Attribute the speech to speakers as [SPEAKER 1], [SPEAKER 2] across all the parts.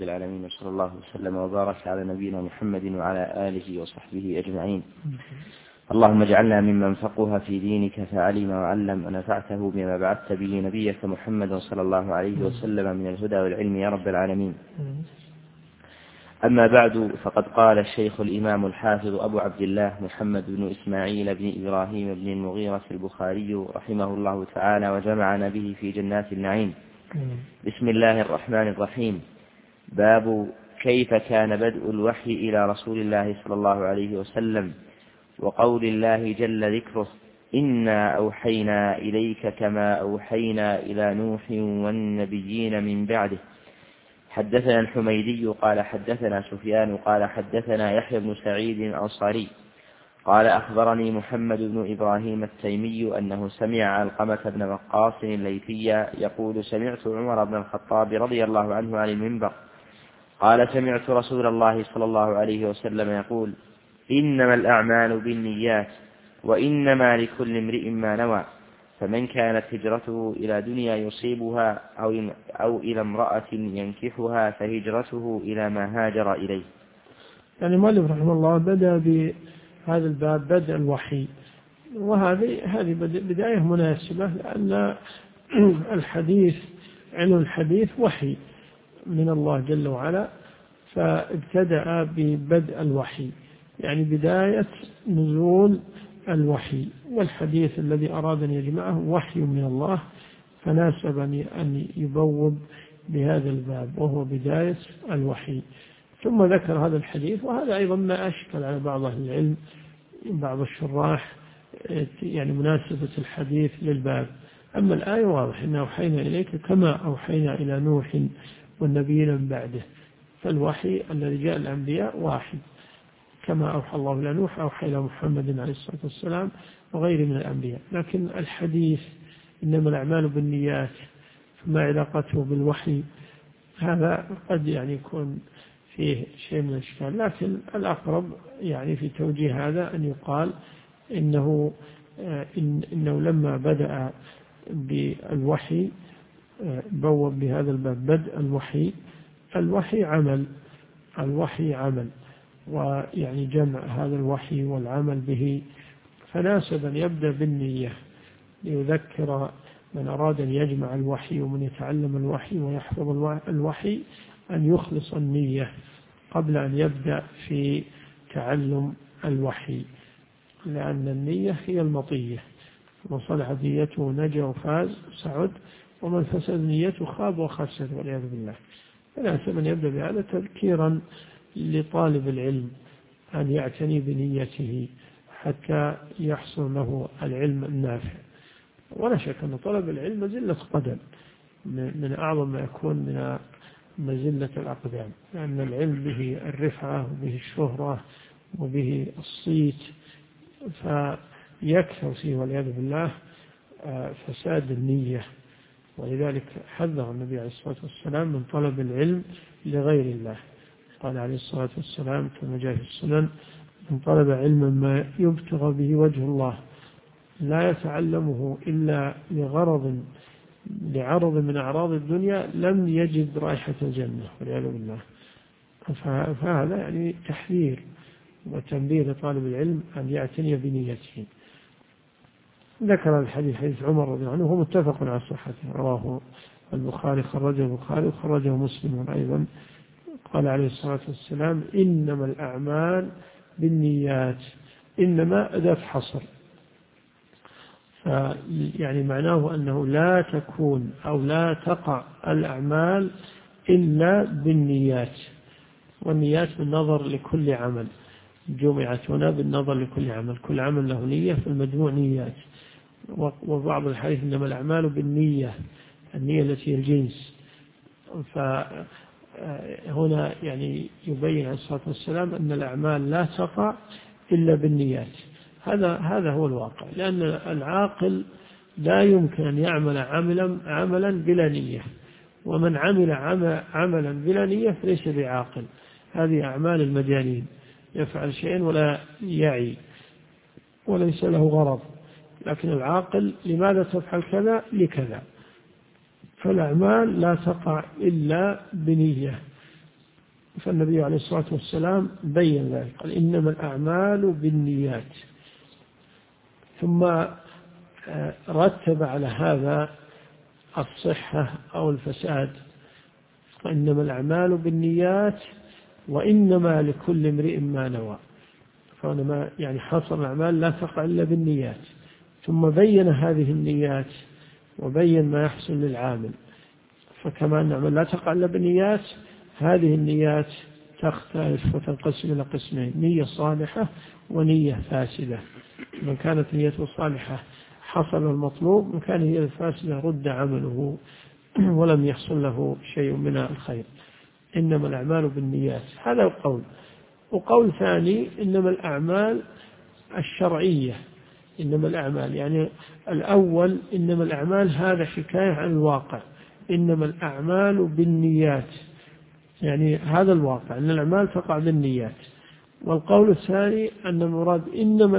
[SPEAKER 1] العالمين، وصلى الله وسلم وبارك على نبينا محمد وعلى آله وصحبه أجمعين. اللهم اجعلنا ممن فقه في دينك فعلم وعلم ونفعته بما بعثت به نبيك محمد صلى الله عليه وسلم من الهدى والعلم يا رب العالمين. أما بعد، فقد قال الشيخ الإمام الحافظ أبو عبد الله محمد بن إسماعيل بن إبراهيم بن المغيرة البخاري رحمه الله تعالى وجمعنا به في جنات النعيم. بسم الله الرحمن الرحيم. باب كيف كان بدء الوحي إلى رسول الله صلى الله عليه وسلم، وقول الله جل ذكره: إنا أوحينا إليك كما أوحينا إلى نوح والنبيين من بعده. حدثنا الحميدي قال حدثنا سفيان قال حدثنا يحيى بن سعيد الأنصاري قال أخبرني محمد بن إبراهيم التيمي أنه سمع علقمة بن وقاص الليثي يقول: سمعت عمر بن الخطاب رضي الله عنه عن المنبر قال: سمعت رسول الله صلى الله عليه وسلم يقول: إنما الأعمال بالنيات وإنما لكل امرئ ما نوى، فمن كانت هجرته إلى دنيا يصيبها أو إلى امرأة ينكحها فهجرته إلى ما هاجر إليه.
[SPEAKER 2] يعني مؤلف رحمه الله بدأ بهذا الباب بدء الوحي، وهذه بداية مناسبة، لأن الحديث علم الحديث وحي من الله جل وعلا، فابتدأ ببدء الوحي، يعني بداية نزول الوحي، والحديث الذي أراد أن يجمعه وحي من الله، فناسب أن يبوب بهذا الباب وهو بداية الوحي. ثم ذكر هذا الحديث، وهذا أيضا ما أشكل على بعض أهل العلم، بعض الشراح، يعني مناسبة الحديث للباب. أما الآية واضح: إنا أوحينا إليك كما أوحينا إلى نوح والنبيين من بعده، فالوحي الذي جاء الأنبياء واحد، كما أوحى الله إلى نوح أوحى إلى محمد عليه الصلاة والسلام وغيره من الأنبياء. لكن الحديث إنما الأعمال بالنيات، فما علاقته بالوحي؟ هذا قد يعني يكون فيه شيء من الإشكال، لكن الأقرب يعني في توجيه هذا أن يقال إنه لما بدأ بالوحي بوب بهذا الباب بدء الوحي عمل، ويعني جمع هذا الوحي والعمل به، فناسب أن يبدأ بالنية ليذكر من أراد أن يجمع الوحي ومن يتعلم الوحي ويحفظ الوحي أن يخلص النية قبل أن يبدأ في تعلم الوحي، لأن النية هي المطية، من صلح نيته نجا وفاز سعد، ومن فسد نيته خاب وخسر والعياذ بالله. فناسب أن يبدأ بهذا تذكيرا لطالب العلم أن يعتني بنيته حتى يحصل له العلم النافع. ولا شك أن طلب العلم مزلة قدم، من أعظم ما يكون من مزلة الأقدام، لأن العلم به الرفعة وبه الشهرة وبه الصيت، فيكثر فيه والعياذ بالله فساد النية. ولذلك حذر النبي عليه الصلاة والسلام من طلب العلم لغير الله. قال عليه الصلاة والسلام كما جاء في السنن: من طلب علما ما يبتغى به وجه الله لا يتعلمه إلا لعرض من أعراض الدنيا لم يجد رائحة الجنة والعياذ بالله. فهذا يعني تحذير وتنبيه لطالب العلم أن يعتني بنيته. ذكر الحديث حديث عمر رضي الله عنه، وهو متفق على صحته، رواه البخاري، خرجه البخاري وخرجه مسلم أيضا. قال عليه الصلاة والسلام: إنما الأعمال بالنيات. إنما أداة حصر، يعني معناه أنه لا تكون أو لا تقع الأعمال إلا بالنيات، والنيات بالنظر لكل عمل، جمعت هنا بالنظر لكل عمل، كل عمل له نية، فالمجموع نيات. وبعض الحديث: إنما الأعمال بالنية، النية التي هي الجنس. فهنا يعني يبين عليه الصلاة والسلام أن الأعمال لا تقع إلا بالنيات. هذا هو الواقع، لأن العاقل لا يمكن أن يعمل عملا بلا نية، ومن عمل عملا بلا نية فليس بعاقل. هذه أعمال المجانين، يفعل شيئا ولا يعي وليس له غرض. لكن العاقل: لماذا تفعل كذا؟ لكذا. فالأعمال لا تقع إلا بنية. فالنبي عليه الصلاة والسلام بين ذلك، قال إنما الأعمال بالنيات، ثم رتب على هذا الصحة أو الفساد، إنما الأعمال بالنيات وإنما لكل امرئ ما نوى، فإنما يعني حصر الأعمال لا تقع إلا بالنيات، ثم بين هذه النيات وبين ما يحصل للعامل. فكما أن الأعمال لا تقع إلا بالنيات، هذه النيات تختلف وتنقسم إلى قسمين: نية صالحة ونية فاسدة. من كانت نيته صالحة حصل المطلوب، من كان هي الفاسدة رد عمله ولم يحصل له شيء من الخير. إنما الأعمال بالنيات، هذا القول. وقول ثاني: إنما الأعمال الشرعية. إنما الأعمال يعني الأول إنما الأعمال هذا حكاية عن الواقع، إنما الأعمال بالنيات يعني هذا الواقع أن الأعمال تقع بالنيات. والقول الثاني أن المراد إنما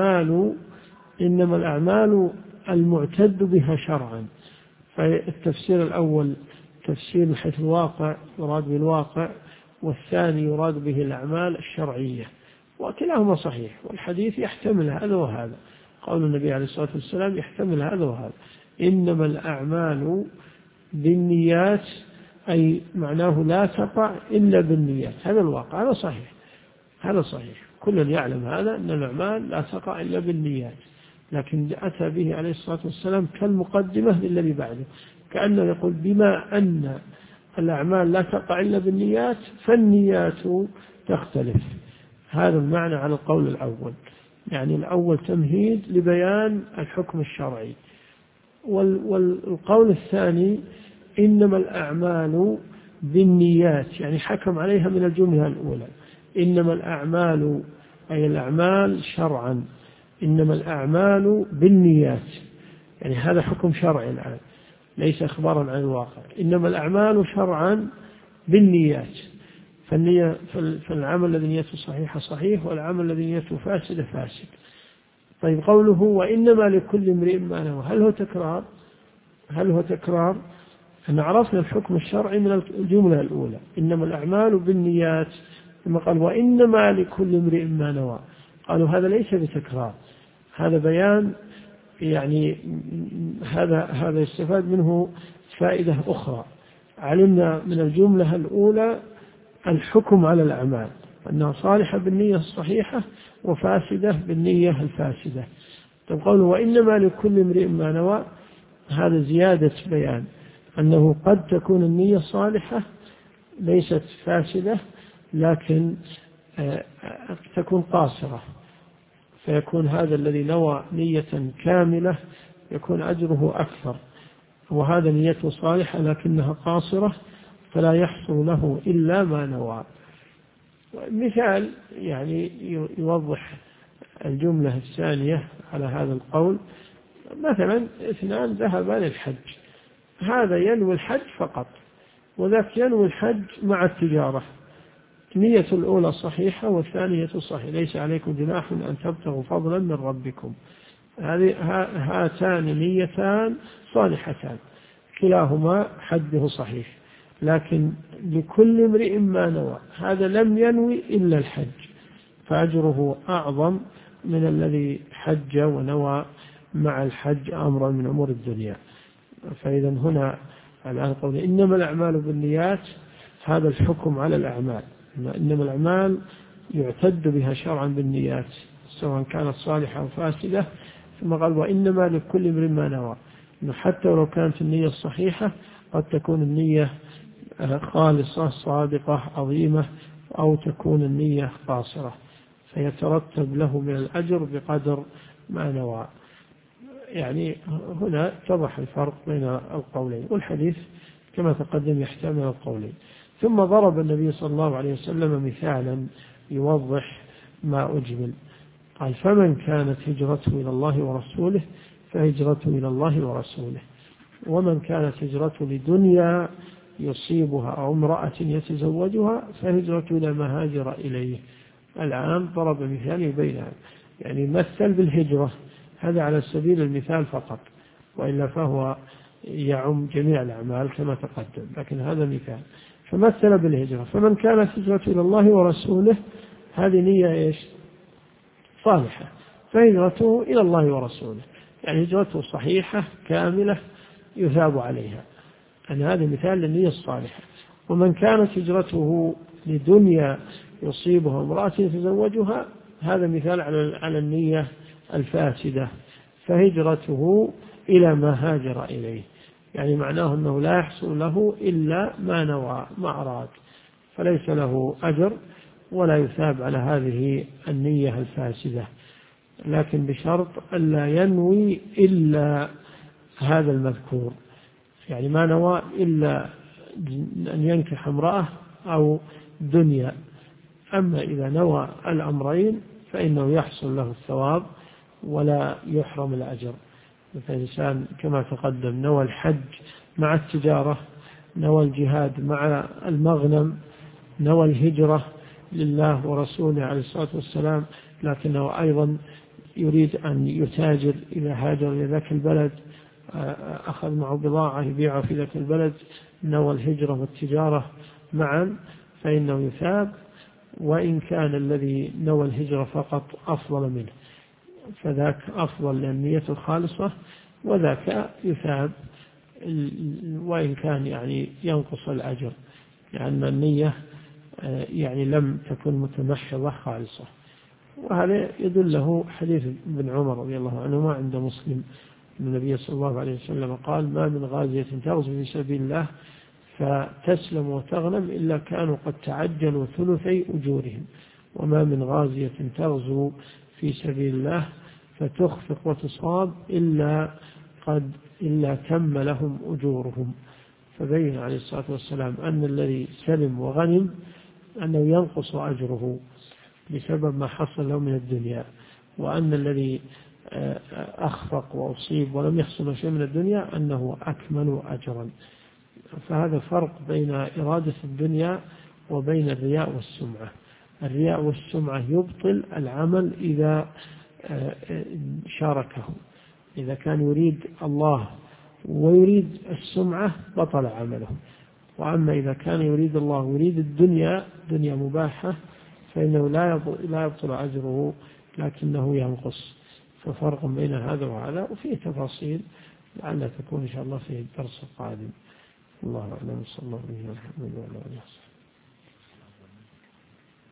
[SPEAKER 2] الأعمال المعتد بها شرعا. فالتفسير الأول تفسير من حيث الواقع، يراد بالواقع، والثاني يراد به الأعمال الشرعية، وكلاهما صحيح، والحديث يحتمل هذا وهذا. قول النبي عليه الصلاة والسلام يحتمل هذا وهذا. إنما الأعمال بالنيات أي معناه لا تقع إلا بالنيات، هذا الواقع، هذا صحيح، هذا صحيح، كل يعلم هذا أن الأعمال لا تقع إلا بالنيات، لكن أتى به عليه الصلاة والسلام كالمقدمة للذي بعده، كأنه يقول بما أن الأعمال لا تقع إلا بالنيات فالنيات تختلف. هذا المعنى على القول الأول، يعني الأول تمهيد لبيان الحكم الشرعي. والقول الثاني إنما الأعمال بالنيات يعني حكم عليها من الجملة الأولى. إنما الأعمال أي الأعمال شرعا، إنما الأعمال بالنيات يعني هذا حكم شرعي الآن ليس إخبارا عن الواقع. إنما الأعمال شرعا بالنيات، فالنية فالعمل الذي نيته صحيحة صحيح، والعمل الذي نيته فاسدة فاسد. طيب قوله وإنما لكل امرئ ما نوى، هل هو تكرار؟ أن عرفنا الحكم الشرعي من الجملة الأولى إنما الأعمال بالنيات، ثم قال وإنما لكل امرئ ما نوى. قالوا هذا ليس بتكرار، هذا بيان، يعني هذا يستفاد منه فائدة أخرى. علمنا من الجملة الأولى الحكم على الأعمال أنها صالحة بالنية الصحيحة وفاسدة بالنية الفاسدة. طيب قوله وإنما لكل امرئ ما نوى، هذا زيادة بيان أنه قد تكون النية صالحة ليست فاسدة، لكن تكون قاصرة، فيكون هذا الذي نوى نية كاملة يكون أجره أكثر، وهذا نيته صالحة لكنها قاصرة فلا يحصل له إلا ما نوى. مثال يعني يوضح الجملة الثانية على هذا القول: مثلا اثنان ذهبا للحج، هذا ينوي الحج فقط وذاك ينوي الحج مع التجارة، نية الأولى صحيحة والثانية صحيحة، ليس عليكم جناح أن تبتغوا فضلا من ربكم. هاتان نيتان صالحتان كلاهما حجه صحيح، لكن لكل امرئ ما نوى، هذا لم ينوي إلا الحج فأجره أعظم من الذي حج ونوى مع الحج أمرا من أمور الدنيا. فإذا هنا الآن قول إنما الأعمال بالنيات، هذا الحكم على الأعمال، إنما الأعمال يعتد بها شرعا بالنيات سواء كانت صالحة أو فاسدة. ثم قال وإنما لكل امرئ ما نوى، إنه حتى ولو كانت النية الصحيحة قد تكون النية خالصة صادقة عظيمة، أو تكون النية قاصرة، فيترتب له من الأجر بقدر ما نوى. يعني هنا اتضح الفرق بين القولين، والحديث كما تقدم يحتمل القولين. ثم ضرب النبي صلى الله عليه وسلم مثالا يوضح ما أجمل، قال فمن كانت هجرته إلى الله ورسوله فهجرته إلى الله ورسوله، ومن كانت هجرته لدنيا يصيبها أو امرأة يتزوجها فهجرته إلى ما هاجر إليه. الآن ضرب مثال يبينها، يعني مثل بالهجرة، هذا على سبيل المثال فقط، وإلا فهو يعم جميع الأعمال كما تقدم، لكن هذا مثال. فمثل بالهجرة. فمن كانت هجرته إلى الله ورسوله هذه نية إيش؟ صالحة، فهجرته إلى الله ورسوله، يعني هجرته صحيحة كاملة يثاب عليها، يعني هذا مثال للنية الصالحة. ومن كانت هجرته لدنيا يصيبها امرأة يتزوجها هذا مثال على النية الفاسدة، فهجرته إلى ما هاجر إليه، يعني معناه أنه لا يحصل له إلا ما نوى ما أراد، فليس له أجر ولا يثاب على هذه النية الفاسدة، لكن بشرط ألا ينوي إلا هذا المذكور، يعني ما نوى إلا أن ينكح امرأة أو دنيا. أما إذا نوى الأمرين فإنه يحصل له الثواب ولا يحرم الأجر. مثل إنسان كما تقدم نوى الحج مع التجارة، نوى الجهاد مع المغنم، نوى الهجرة لله ورسوله عليه الصلاة والسلام، لكنه أيضا يريد أن يتاجر إذا هاجر إلى ذاك البلد، أخذ معه بضاعة يبيعها في ذاك البلد، نوى الهجرة والتجارة معا فإنه يثاب، وإن كان الذي نوى الهجرة فقط أفضل منه فذاك أفضل للنية الخالصة، وذاك يثاب وإن كان يعني ينقص الأجر لأن النية يعني لم تكن متمحضة خالصة. وهذا يدله حديث ابن عمر رضي الله عنهما عند مسلم أن النبي صلى الله عليه وسلم قال: ما من غازية تغزو في سبيل الله فتسلم وتغنم إلا كانوا قد تعجلوا ثلثي أجورهم، وما من غازية تغزو في سبيل الله فتخفق وتصاب إلا تم لهم أجورهم. فبين عليه الصلاة والسلام أن الذي سلم وغنم أنه ينقص أجره بسبب ما حصل له من الدنيا، وأن الذي أخفق وأصيب ولم يحصل شيء من الدنيا أنه أكمل أجرا. فهذا فرق بين إرادة الدنيا وبين الرياء والسمعة. الرياء والسمعة يبطل العمل إذا شاركه، إذا كان يريد الله ويريد السمعة بطل عمله. وأما إذا كان يريد الله ويريد الدنيا دنيا مباحة فإنه لا يبطل أجره لكنه ينقص. ففرق بين هذا وهذا، وفيه تفاصيل لعلها تكون إن شاء الله في الدرس القادم. الله أعلم. صلى الله عليه وسلم وعلى آله وصحبه.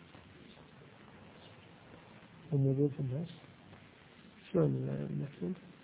[SPEAKER 2] الموجود في الناس شلون نكتب؟